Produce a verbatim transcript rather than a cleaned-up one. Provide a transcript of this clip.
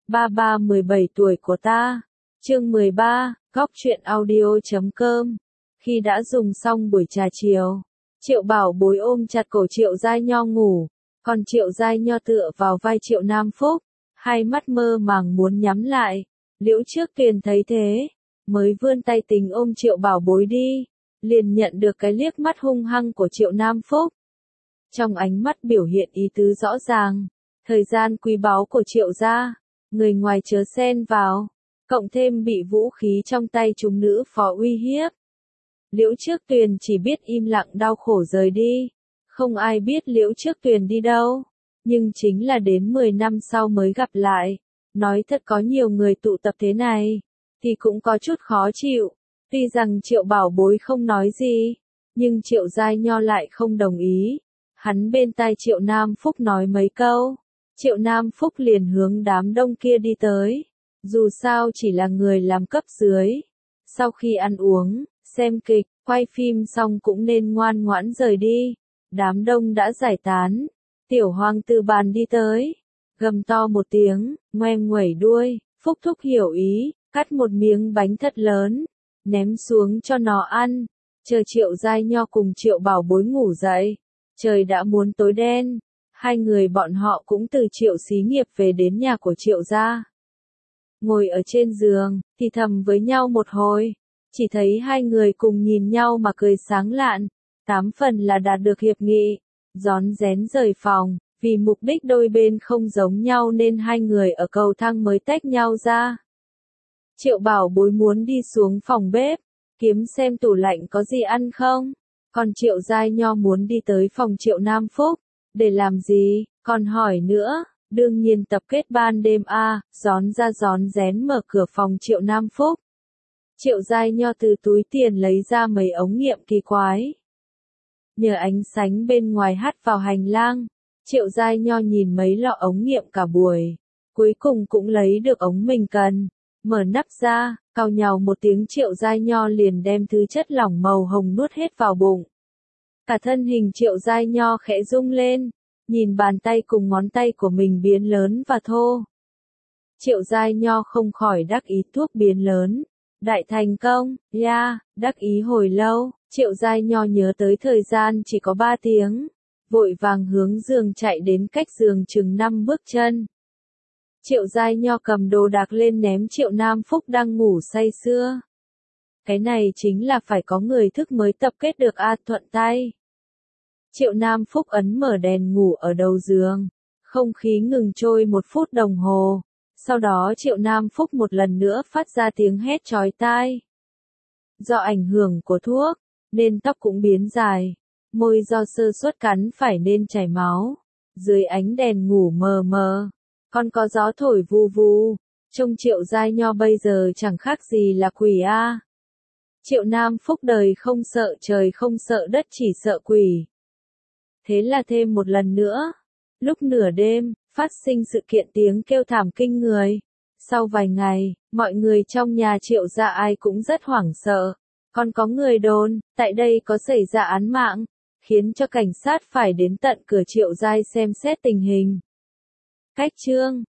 Ba ba mười bảy tuổi của ta. Chương mười ba, góc truyện audio chấm com. Khi đã dùng xong buổi trà chiều, Triệu Bảo Bối ôm chặt cổ Triệu Giai Nho ngủ, còn Triệu Giai Nho tựa vào vai Triệu Nam Phúc, hai mắt mơ màng muốn nhắm lại. Liễu Trước Tuyền thấy thế, mới vươn tay tình ôm Triệu Bảo Bối đi, liền nhận được cái liếc mắt hung hăng của Triệu Nam Phúc. Trong ánh mắt biểu hiện ý tứ rõ ràng, thời gian quý báu của Triệu gia, người ngoài chớ xen vào, cộng thêm bị vũ khí trong tay chúng nữ phó uy hiếp. Liễu Trước Tuyền chỉ biết im lặng đau khổ rời đi, không ai biết Liễu Trước Tuyền đi đâu, nhưng chính là đến mười năm sau mới gặp lại. Nói thật có nhiều người tụ tập thế này, thì cũng có chút khó chịu. Tuy rằng Triệu Bảo Bối không nói gì, nhưng Triệu Giai Nho lại không đồng ý. Hắn bên tai Triệu Nam Phúc nói mấy câu, Triệu Nam Phúc liền hướng đám đông kia đi tới. Dù sao chỉ là người làm cấp dưới, sau khi ăn uống, xem kịch, quay phim xong cũng nên ngoan ngoãn rời đi. Đám đông đã giải tán, Tiểu Hoàng từ bàn đi tới, gầm to một tiếng, ngoe nguẩy đuôi. Phúc Thúc hiểu ý, cắt một miếng bánh thật lớn, ném xuống cho nó ăn. Chờ Triệu Giai Nho cùng Triệu Bảo Bối ngủ dậy, trời đã muốn tối đen. Hai người bọn họ cũng từ Triệu xí nghiệp về đến nhà của Triệu gia. Ngồi ở trên giường, thì thầm với nhau một hồi, chỉ thấy hai người cùng nhìn nhau mà cười sáng lạn, tám phần là đạt được hiệp nghị, rón rén rời phòng. Vì mục đích đôi bên không giống nhau nên hai người ở cầu thang mới tách nhau ra. Triệu Bảo Bối muốn đi xuống phòng bếp, kiếm xem tủ lạnh có gì ăn không. Còn Triệu Giai Nho muốn đi tới phòng Triệu Nam Phúc. Để làm gì, còn hỏi nữa, đương nhiên tập kết ban đêm a, rón ra rón rén mở cửa phòng Triệu Nam Phúc. Triệu Giai Nho từ túi tiền lấy ra mấy ống nghiệm kỳ quái. Nhờ ánh sáng bên ngoài hắt vào hành lang, Triệu Giai Nho nhìn mấy lọ ống nghiệm cả buổi, cuối cùng cũng lấy được ống mình cần, mở nắp ra, cào nhào một tiếng Triệu Giai Nho liền đem thứ chất lỏng màu hồng nuốt hết vào bụng. Cả thân hình Triệu Giai Nho khẽ rung lên, nhìn bàn tay cùng ngón tay của mình biến lớn và thô. Triệu Giai Nho không khỏi đắc ý thuốc biến lớn, đại thành công, ya, yeah, đắc ý hồi lâu, Triệu Giai Nho nhớ tới thời gian chỉ có ba tiếng. Vội vàng hướng giường chạy đến cách giường chừng năm bước chân. Triệu Giai Nho cầm đồ đạc lên ném Triệu Nam Phúc đang ngủ say sưa. Cái này chính là phải có người thức mới tập kết được a, thuận tay. Triệu Nam Phúc ấn mở đèn ngủ ở đầu giường, không khí ngừng trôi một phút đồng hồ, sau đó Triệu Nam Phúc một lần nữa phát ra tiếng hét chói tai. Do ảnh hưởng của thuốc, nên tóc cũng biến dài. Môi do sơ suất cắn phải nên chảy máu. Dưới ánh đèn ngủ mờ mờ, còn có gió thổi vù vù. Trông Triệu Giai Nho bây giờ chẳng khác gì là quỷ a. À. Triệu Nam Phúc đời không sợ trời không sợ đất chỉ sợ quỷ. Thế là thêm một lần nữa. Lúc nửa đêm, phát sinh sự kiện tiếng kêu thảm kinh người. Sau vài ngày, mọi người trong nhà Triệu gia ai cũng rất hoảng sợ. Còn có người đồn, tại đây có xảy ra án mạng, khiến cho cảnh sát phải đến tận cửa Triệu Giai xem xét tình hình. Cách chương